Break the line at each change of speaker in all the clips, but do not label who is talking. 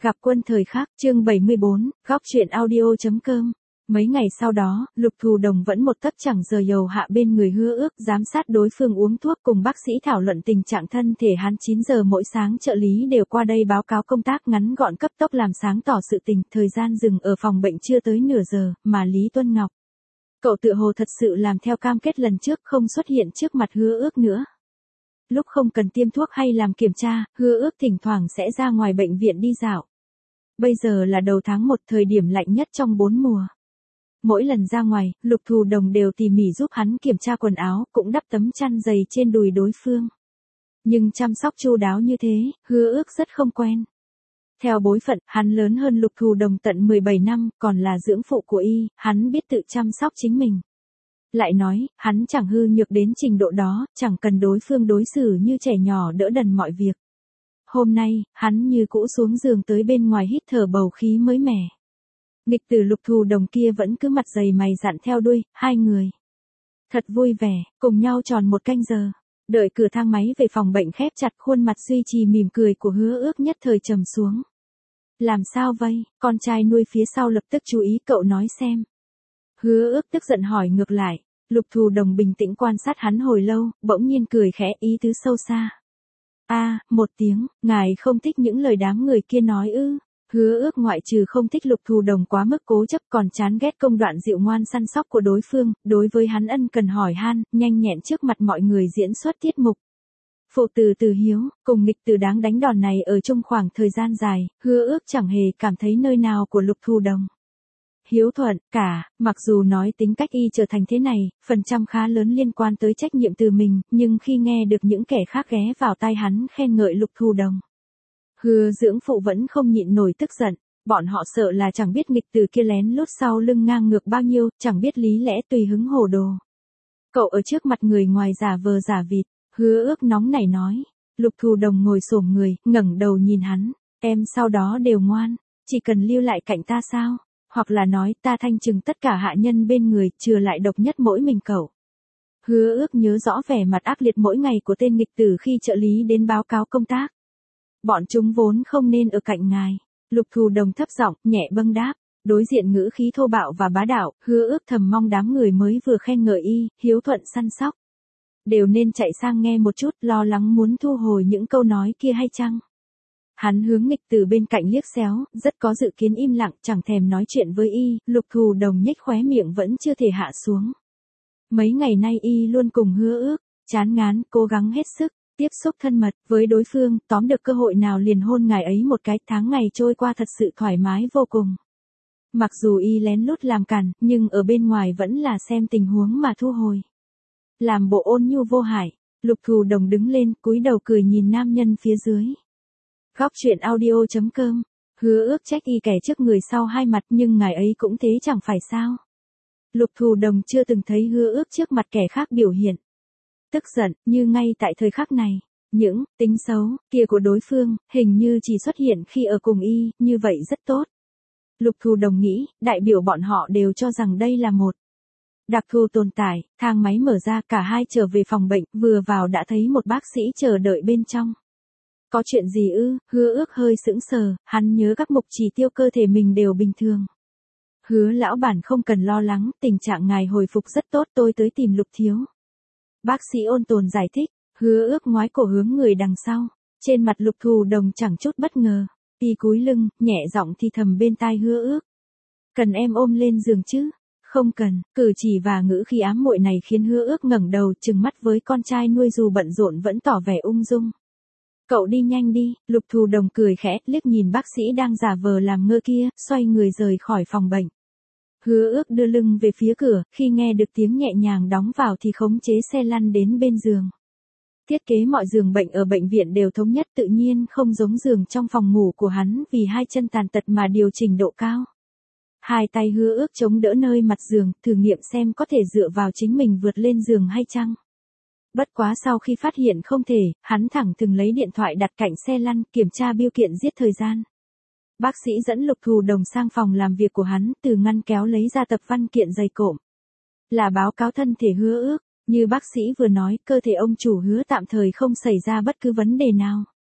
Gặp quân thời khắc, chương 74, góc truyện audio.com. Mấy ngày sau đó, Lục Thù Đồng vẫn một tấc chẳng rời dầu hạ bên người Hứa Ước, giám sát đối phương uống thuốc, cùng bác sĩ thảo luận tình trạng thân thể hắn. 9 giờ mỗi sáng trợ lý đều qua đây báo cáo công tác ngắn gọn cấp tốc làm sáng tỏ sự tình. Thời gian dừng ở phòng bệnh chưa tới nửa giờ, mà Lý Tuân Ngọc, cậu tựa hồ thật sự làm theo cam kết lần trước, không xuất hiện trước mặt Hứa Ước nữa. Lúc không cần tiêm thuốc hay làm kiểm tra, Hứa Ước thỉnh thoảng sẽ ra ngoài bệnh viện đi dạo. Bây giờ là đầu tháng 1, thời điểm lạnh nhất trong 4 mùa. Mỗi lần ra ngoài, Lục Thù Đồng đều tỉ mỉ giúp hắn kiểm tra quần áo, cũng đắp tấm chăn dày trên đùi đối phương. Nhưng chăm sóc chu đáo như thế, Hứa Ước rất không quen. Theo bối phận, hắn lớn hơn Lục Thù Đồng tận 17 năm, còn là dưỡng phụ của y, hắn biết tự chăm sóc chính mình. Lại nói, hắn chẳng hư nhược đến trình độ đó, chẳng cần đối phương đối xử như trẻ nhỏ đỡ đần mọi việc. Hôm nay, hắn như cũ xuống giường tới bên ngoài hít thở bầu khí mới mẻ. Nghịch tử Lục Thù Đồng kia vẫn cứ mặt dày mày dặn theo đuôi, hai người thật vui vẻ, cùng nhau tròn 1 canh giờ. Đợi cửa thang máy về phòng bệnh khép chặt, khuôn mặt duy trì mỉm cười của Hứa Ước nhất thời trầm xuống. Làm sao vậy? Con trai nuôi phía sau lập tức chú ý, cậu nói xem. Hứa Ước tức giận hỏi ngược lại. Lục Thù Đồng bình tĩnh quan sát hắn hồi lâu, bỗng nhiên cười khẽ, ý tứ sâu xa. Một tiếng, ngài không thích những lời đám người kia nói ư? Hứa Ước ngoại trừ không thích Lục Thù Đồng quá mức cố chấp, còn chán ghét công đoạn dịu ngoan săn sóc của đối phương, đối với hắn ân cần hỏi han, nhanh nhẹn trước mặt mọi người diễn xuất tiết mục. Phụ tử Từ Hiếu, cùng nghịch tử đáng đánh đòn này ở trong khoảng thời gian dài, Hứa Ước chẳng hề cảm thấy nơi nào của Lục Thù Đồng hiếu thuận cả. Mặc dù nói tính cách y trở thành thế này, phần trăm khá lớn liên quan tới trách nhiệm từ mình, nhưng khi nghe được những kẻ khác ghé vào tai hắn khen ngợi Lục Thù Đồng, Hứa dưỡng phụ vẫn không nhịn nổi tức giận. Bọn họ sợ là chẳng biết nghịch tử kia lén lút sau lưng ngang ngược bao nhiêu, chẳng biết lý lẽ tùy hứng hồ đồ. Cậu ở trước mặt người ngoài giả vờ giả vịt. Hứa Ước nóng nảy nói. Lục Thù Đồng ngồi xổm người, ngẩng đầu nhìn hắn. Em sau đó đều ngoan, chỉ cần lưu lại cạnh ta sao? Hoặc là nói ta thanh trừng tất cả hạ nhân bên người, trừ lại độc nhất mỗi mình cậu. Hứa Ước nhớ rõ vẻ mặt ác liệt mỗi ngày của tên nghịch tử khi trợ lý đến báo cáo công tác. Bọn chúng vốn không nên ở cạnh ngài. Lục Thù Đồng thấp giọng, nhẹ bâng đáp. Đối diện ngữ khí thô bạo và bá đạo, Hứa Ước thầm mong đám người mới vừa khen ngợi y, hiếu thuận săn sóc, đều nên chạy sang nghe một chút, lo lắng muốn thu hồi những câu nói kia hay chăng? Hắn hướng nghịch tử bên cạnh liếc xéo, rất có dự kiến im lặng, chẳng thèm nói chuyện với y. Lục Thù Đồng nhếch khóe miệng vẫn chưa thể hạ xuống. Mấy ngày nay y luôn cùng Hứa Ước, chán ngán, cố gắng hết sức, tiếp xúc thân mật với đối phương, tóm được cơ hội nào liền hôn ngài ấy một cái. Tháng ngày trôi qua thật sự thoải mái vô cùng. Mặc dù y lén lút làm cản, nhưng ở bên ngoài vẫn là xem tình huống mà thu hồi. Làm bộ ôn nhu vô hại, Lục Thù Đồng đứng lên, cúi đầu cười nhìn nam nhân phía dưới. Góc truyện audio.com. Hứa Ước trách y kẻ trước người sau hai mặt, nhưng ngài ấy cũng thế chẳng phải sao? Lục Thù Đồng chưa từng thấy Hứa Ước trước mặt kẻ khác biểu hiện tức giận, như ngay tại thời khắc này. Những tính xấu kia của đối phương, hình như chỉ xuất hiện khi ở cùng y, như vậy rất tốt. Lục Thù Đồng nghĩ, đại biểu bọn họ đều cho rằng đây là một đặc thù tồn tại. Thang máy mở ra, cả hai trở về phòng bệnh, vừa vào đã thấy một bác sĩ chờ đợi bên trong. Có chuyện gì ư? Hứa Ước hơi sững sờ, hắn nhớ các mục chỉ tiêu cơ thể mình đều bình thường. Hứa lão bản không cần lo lắng, tình trạng ngài hồi phục rất tốt, tôi tới tìm Lục thiếu. Bác sĩ ôn tồn giải thích. Hứa Ước ngoái cổ hướng người đằng sau. Trên mặt Lục Thù Đồng chẳng chút bất ngờ. Y cúi lưng, nhẹ giọng thì thầm bên tai Hứa Ước. Cần em ôm lên giường chứ? Không cần. Cử chỉ và ngữ khí ám muội này khiến Hứa Ước ngẩng đầu trừng mắt với con trai nuôi, dù bận rộn vẫn tỏ vẻ ung dung. Cậu đi nhanh đi. Lục Thù Đồng cười khẽ, liếc nhìn bác sĩ đang giả vờ làm ngơ kia, xoay người rời khỏi phòng bệnh. Hứa Ước đưa lưng về phía cửa, khi nghe được tiếng nhẹ nhàng đóng vào thì khống chế xe lăn đến bên giường. Thiết kế mọi giường bệnh ở bệnh viện đều thống nhất, tự nhiên không giống giường trong phòng ngủ của hắn, vì hai chân tàn tật mà điều chỉnh độ cao. Hai tay Hứa Ước chống đỡ nơi mặt giường, thử nghiệm xem có thể dựa vào chính mình vượt lên giường hay chăng. Bất quá sau khi phát hiện không thể, hắn thẳng thừng lấy điện thoại đặt cạnh xe lăn, kiểm tra bưu kiện giết thời gian. Bác sĩ dẫn Lục Thù Đồng sang phòng làm việc của hắn, từ ngăn kéo lấy ra tập văn kiện dày cộm. Là báo cáo thân thể Hứa Ước. Như bác sĩ vừa nói, cơ thể ông chủ Hứa tạm thời không xảy ra bất cứ vấn đề nào.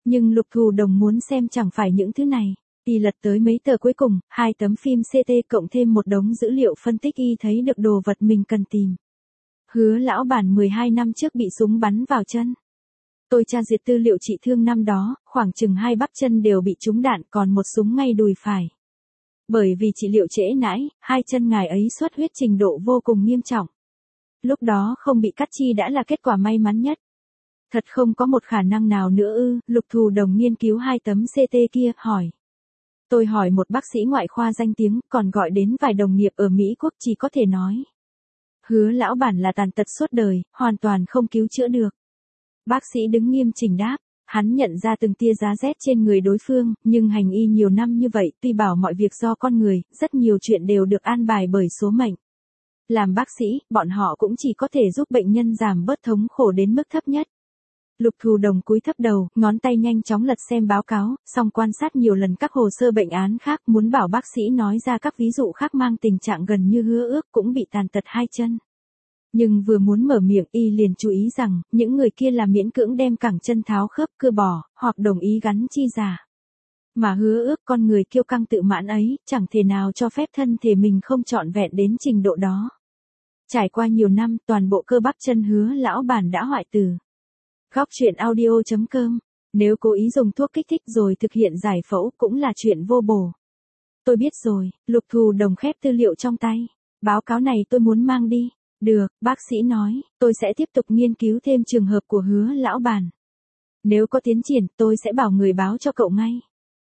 Nhưng Lục Thù Đồng muốn xem chẳng phải những thứ này. Y lật tới mấy tờ cuối cùng, 2 tấm phim CT cộng thêm một đống dữ liệu phân tích, y thấy được đồ vật mình cần tìm. Hứa lão bản 12 năm trước bị súng bắn vào chân. Tôi tra duyệt tư liệu trị thương năm đó, khoảng chừng 2 bắp chân đều bị trúng đạn, còn một súng ngay đùi phải. Bởi vì trị liệu trễ nãi, 2 chân ngài ấy xuất huyết trình độ vô cùng nghiêm trọng. Lúc đó không bị cắt chi đã là kết quả may mắn nhất. Thật không có một khả năng nào nữa ư? Lục Thù Đồng nghiên cứu 2 tấm CT kia, hỏi. Tôi hỏi một bác sĩ ngoại khoa danh tiếng, còn gọi đến vài đồng nghiệp ở Mỹ Quốc, chỉ có thể nói. Hứa lão bản là tàn tật suốt đời, hoàn toàn không cứu chữa được. Bác sĩ đứng nghiêm chỉnh đáp, hắn nhận ra từng tia giá rét trên người đối phương, nhưng hành y nhiều năm như vậy, tuy bảo mọi việc do con người, rất nhiều chuyện đều được an bài bởi số mệnh. Làm bác sĩ, bọn họ cũng chỉ có thể giúp bệnh nhân giảm bớt thống khổ đến mức thấp nhất. Lục Thù Đồng cúi thấp đầu, ngón tay nhanh chóng lật xem báo cáo, xong quan sát nhiều lần các hồ sơ bệnh án khác, muốn bảo bác sĩ nói ra các ví dụ khác mang tình trạng gần như Hứa Ước cũng bị tàn tật 2 chân. Nhưng vừa muốn mở miệng, y liền chú ý rằng, những người kia là miễn cưỡng đem cẳng chân tháo khớp cưa bỏ, hoặc đồng ý gắn chi giả. Mà Hứa Ước, con người kiêu căng tự mãn ấy, chẳng thể nào cho phép thân thể mình không trọn vẹn đến trình độ đó. Trải qua nhiều năm, toàn bộ cơ bắp chân Hứa lão bản đã hoại tử. Góc truyện audio.com. Nếu cố ý dùng thuốc kích thích rồi thực hiện giải phẫu cũng là chuyện vô bổ. Tôi biết rồi. Lục Thù Đồng khép tư liệu trong tay. Báo cáo này tôi muốn mang đi. Được, bác sĩ nói, tôi sẽ tiếp tục nghiên cứu thêm trường hợp của Hứa lão bản. Nếu có tiến triển, tôi sẽ bảo người báo cho cậu ngay.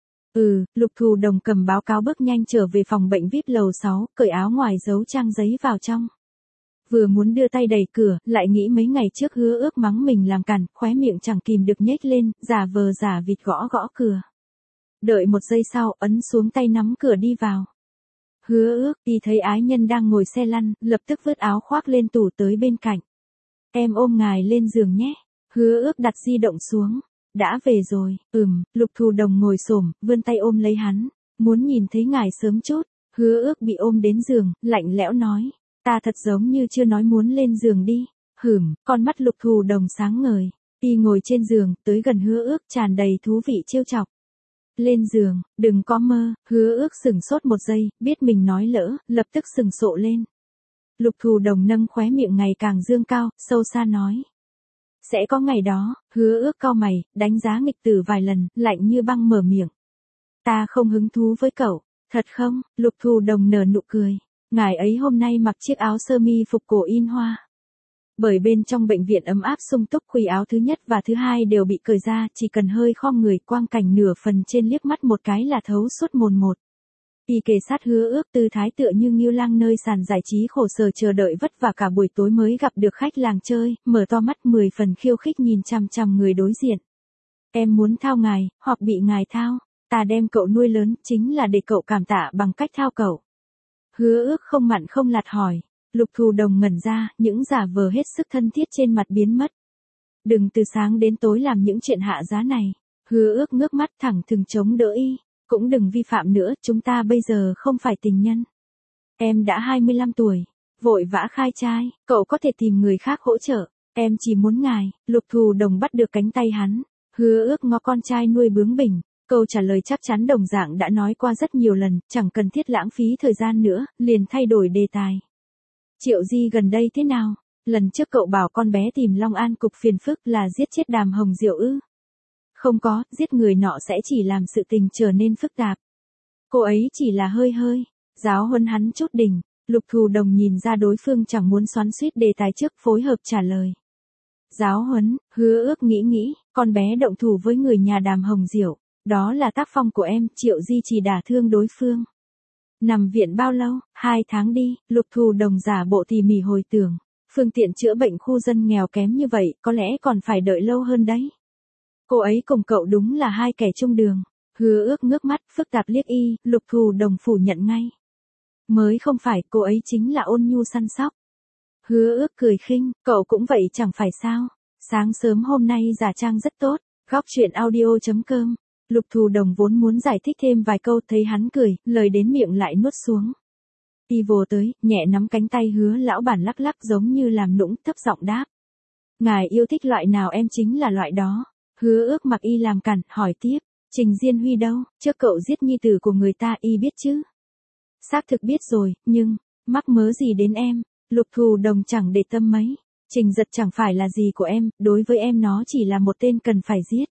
Lục Thù Đồng cầm báo cáo bước nhanh trở về phòng bệnh VIP lầu 6, cởi áo ngoài giấu trang giấy vào trong. Vừa muốn đưa tay đẩy cửa, lại nghĩ mấy ngày trước Hứa Ước mắng mình làm càn, khóe miệng chẳng kìm được nhếch lên, giả vờ giả vịt gõ gõ cửa. Đợi một giây sau, ấn xuống tay nắm cửa đi vào. Hứa Ước, y thấy ái nhân đang ngồi xe lăn, lập tức vứt áo khoác lên tủ tới bên cạnh. Em ôm ngài lên giường nhé. Hứa Ước đặt di động xuống. Đã về rồi. Lục Thù Đồng ngồi xổm, vươn tay ôm lấy hắn. Muốn nhìn thấy ngài sớm chút. Hứa Ước bị ôm đến giường, lạnh lẽo nói. Ta thật giống như chưa nói muốn lên giường đi. Con mắt Lục Thù Đồng sáng ngời. Y ngồi trên giường, tới gần Hứa Ước, tràn đầy thú vị trêu chọc. Lên giường, đừng có mơ. Hứa Ước sửng sốt một giây, biết mình nói lỡ, lập tức sừng sộ lên. Lục Thù Đồng nâng khóe miệng ngày càng dương cao, sâu xa nói. Sẽ có ngày đó. Hứa Ước cau mày, đánh giá nghịch tử vài lần, lạnh như băng mở miệng. Ta không hứng thú với cậu. Thật không? Lục Thù Đồng nở nụ cười. Ngài ấy hôm nay mặc chiếc áo sơ mi phục cổ in hoa. Bởi bên trong bệnh viện ấm áp sung túc, khuy áo thứ nhất và thứ hai đều bị cởi ra, chỉ cần hơi khom người, quang cảnh nửa phần trên liếc mắt một cái là thấu suốt mồn một. Y kề sát Hứa Ước, tư thái tựa như ngưu lang nơi sàn giải trí khổ sở chờ đợi vất vả cả buổi tối mới gặp được khách làng chơi, mở to mắt 10 phần khiêu khích nhìn chằm chằm người đối diện. Em muốn thao ngài, hoặc bị ngài thao, ta đem cậu nuôi lớn, chính là để cậu cảm tạ bằng cách thao cậu. Hứa Ước không mặn không lạt hỏi. Lục Thù Đồng ngẩn ra, những giả vờ hết sức thân thiết trên mặt biến mất. Đừng từ sáng đến tối làm những chuyện hạ giá này. Hứa Ước ngước mắt thẳng thừng chống đỡ y. Cũng đừng vi phạm nữa, chúng ta bây giờ không phải tình nhân. Em đã 25 tuổi, vội vã khai trai, cậu có thể tìm người khác hỗ trợ. Em chỉ muốn ngài. Lục Thù Đồng bắt được cánh tay hắn. Hứa Ước ngó con trai nuôi bướng bỉnh. Câu trả lời chắc chắn đồng dạng đã nói qua rất nhiều lần, chẳng cần thiết lãng phí thời gian nữa, liền thay đổi đề tài. Triệu Di gần đây thế nào? Lần trước cậu bảo con bé tìm Long An cục phiền phức là giết chết Đàm Hồng Diệu ư? Không có, giết người nọ sẽ chỉ làm sự tình trở nên phức tạp. Cô ấy chỉ là hơi giáo huấn hắn chút đỉnh. Lục Thù Đồng nhìn ra đối phương chẳng muốn xoắn xuýt đề tài trước, phối hợp trả lời. Giáo huấn. Hứa Ước nghĩ, con bé động thủ với người nhà Đàm Hồng Diệu. Đó là tác phong của em. Triệu Di chỉ đả thương đối phương. Nằm viện bao lâu? 2 tháng đi. Lục Thù Đồng giả bộ tỉ mỉ hồi tưởng. Phương tiện chữa bệnh khu dân nghèo kém như vậy, có lẽ còn phải đợi lâu hơn đấy. Cô ấy cùng cậu đúng là hai kẻ chung đường. Hứa Ước ngước mắt, phức tạp liếc y. Lục Thù Đồng phủ nhận ngay. Mới không phải, cô ấy chính là ôn nhu săn sóc. Hứa Ước cười khinh, cậu cũng vậy chẳng phải sao. Sáng sớm hôm nay giả trang rất tốt. Góc truyện audio.com. Lục Thù Đồng vốn muốn giải thích thêm vài câu, thấy hắn cười, lời đến miệng lại nuốt xuống. Y vồ tới, nhẹ nắm cánh tay Hứa lão bản lắc lắc giống như làm nũng, thấp giọng đáp. Ngài yêu thích loại nào em chính là loại đó. Hứa Ước mặc y làm cản, hỏi tiếp, Trình Diên Huy đâu, trước cậu giết nhi tử của người ta y biết chứ? Xác thực biết rồi, nhưng, mắc mớ gì đến em, Lục Thù Đồng chẳng để tâm mấy. Trình Giật chẳng phải là gì của em, đối với em nó chỉ là một tên cần phải giết.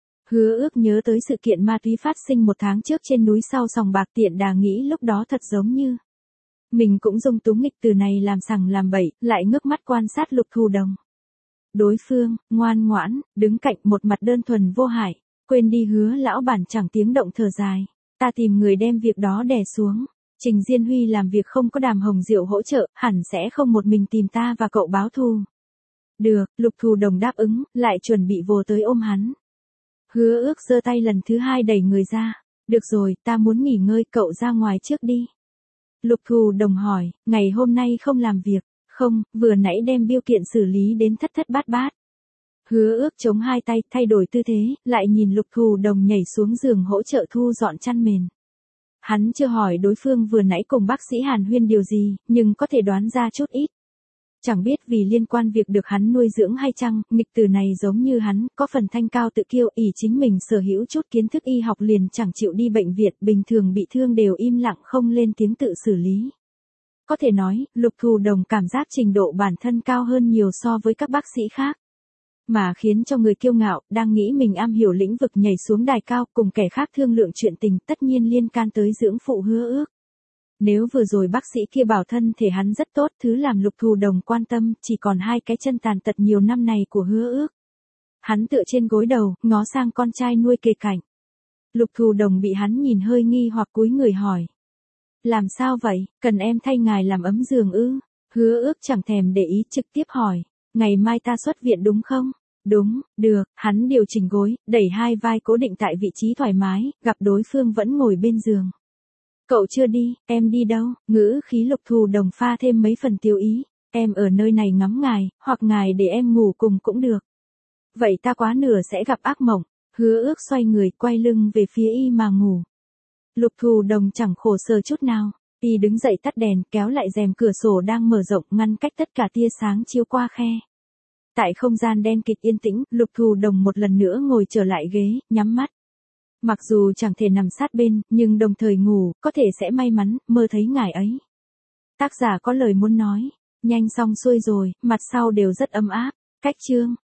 Hứa Ước nhớ tới sự kiện ma túy phát sinh 1 tháng trước trên núi sau sòng bạc, tiện đà nghĩ lúc đó thật giống như mình cũng dung túng nghịch từ này làm sằng làm bậy, lại ngước mắt quan sát Lục Thù Đồng. Đối phương, ngoan ngoãn, đứng cạnh một mặt đơn thuần vô hại, quên đi Hứa lão bản chẳng tiếng động thở dài. Ta tìm người đem việc đó đè xuống. Trình Diên Huy làm việc không có Đàm Hồng Diệu hỗ trợ, hẳn sẽ không một mình tìm ta và cậu báo thù. Được, Lục Thù Đồng đáp ứng, lại chuẩn bị vồ tới ôm hắn. Hứa Ước giơ tay lần thứ 2 đẩy người ra. Được rồi, ta muốn nghỉ ngơi, cậu ra ngoài trước đi. Lục Thù Đồng hỏi, ngày hôm nay không làm việc, không, vừa nãy đem biêu kiện xử lý đến thất thất bát bát. Hứa Ước chống 2 tay, thay đổi tư thế, lại nhìn Lục Thù Đồng nhảy xuống giường hỗ trợ thu dọn chăn mền. Hắn chưa hỏi đối phương vừa nãy cùng bác sĩ hàn huyên điều gì, nhưng có thể đoán ra chút ít. Chẳng biết vì liên quan việc được hắn nuôi dưỡng hay chăng, nghịch tử này giống như hắn, có phần thanh cao tự kiêu, ỷ chính mình sở hữu chút kiến thức y học liền chẳng chịu đi bệnh viện, bình thường bị thương đều im lặng không lên tiếng tự xử lý. Có thể nói, Lục Thù Đồng cảm giác trình độ bản thân cao hơn nhiều so với các bác sĩ khác. Mà khiến cho người kiêu ngạo, đang nghĩ mình am hiểu lĩnh vực nhảy xuống đài cao cùng kẻ khác thương lượng chuyện tình, tất nhiên liên can tới dưỡng phụ Hứa Ước. Nếu vừa rồi bác sĩ kia bảo thân thể hắn rất tốt, thứ làm Lục Thù Đồng quan tâm chỉ còn 2 cái chân tàn tật nhiều năm này của Hứa Ước. Hắn tựa trên gối đầu, ngó sang con trai nuôi kề cạnh. Lục Thù Đồng bị hắn nhìn hơi nghi hoặc cúi người hỏi. Làm sao vậy, cần em thay ngài làm ấm giường ư? Hứa Ước chẳng thèm để ý, trực tiếp hỏi. Ngày mai ta xuất viện đúng không? Đúng, được, hắn điều chỉnh gối, đẩy 2 vai cố định tại vị trí thoải mái, gặp đối phương vẫn ngồi bên giường. Cậu chưa đi, em đi đâu? Ngữ khí Lục Thù Đồng pha thêm mấy phần tiêu ý. Em ở nơi này ngắm ngài, hoặc ngài để em ngủ cùng cũng được. Vậy ta quá nửa sẽ gặp ác mộng. Hứa Ước xoay người, quay lưng về phía y mà ngủ. Lục Thù Đồng chẳng khổ sở chút nào. Y đứng dậy tắt đèn, kéo lại rèm cửa sổ đang mở rộng, ngăn cách tất cả tia sáng chiếu qua khe. Tại không gian đen kịt yên tĩnh, Lục Thù Đồng một lần nữa ngồi trở lại ghế, nhắm mắt. Mặc dù chẳng thể nằm sát bên, nhưng đồng thời ngủ, có thể sẽ may mắn, mơ thấy ngài ấy. Tác giả có lời muốn nói. Nhanh xong xuôi rồi, mặt sau đều rất ấm áp. Cách chương.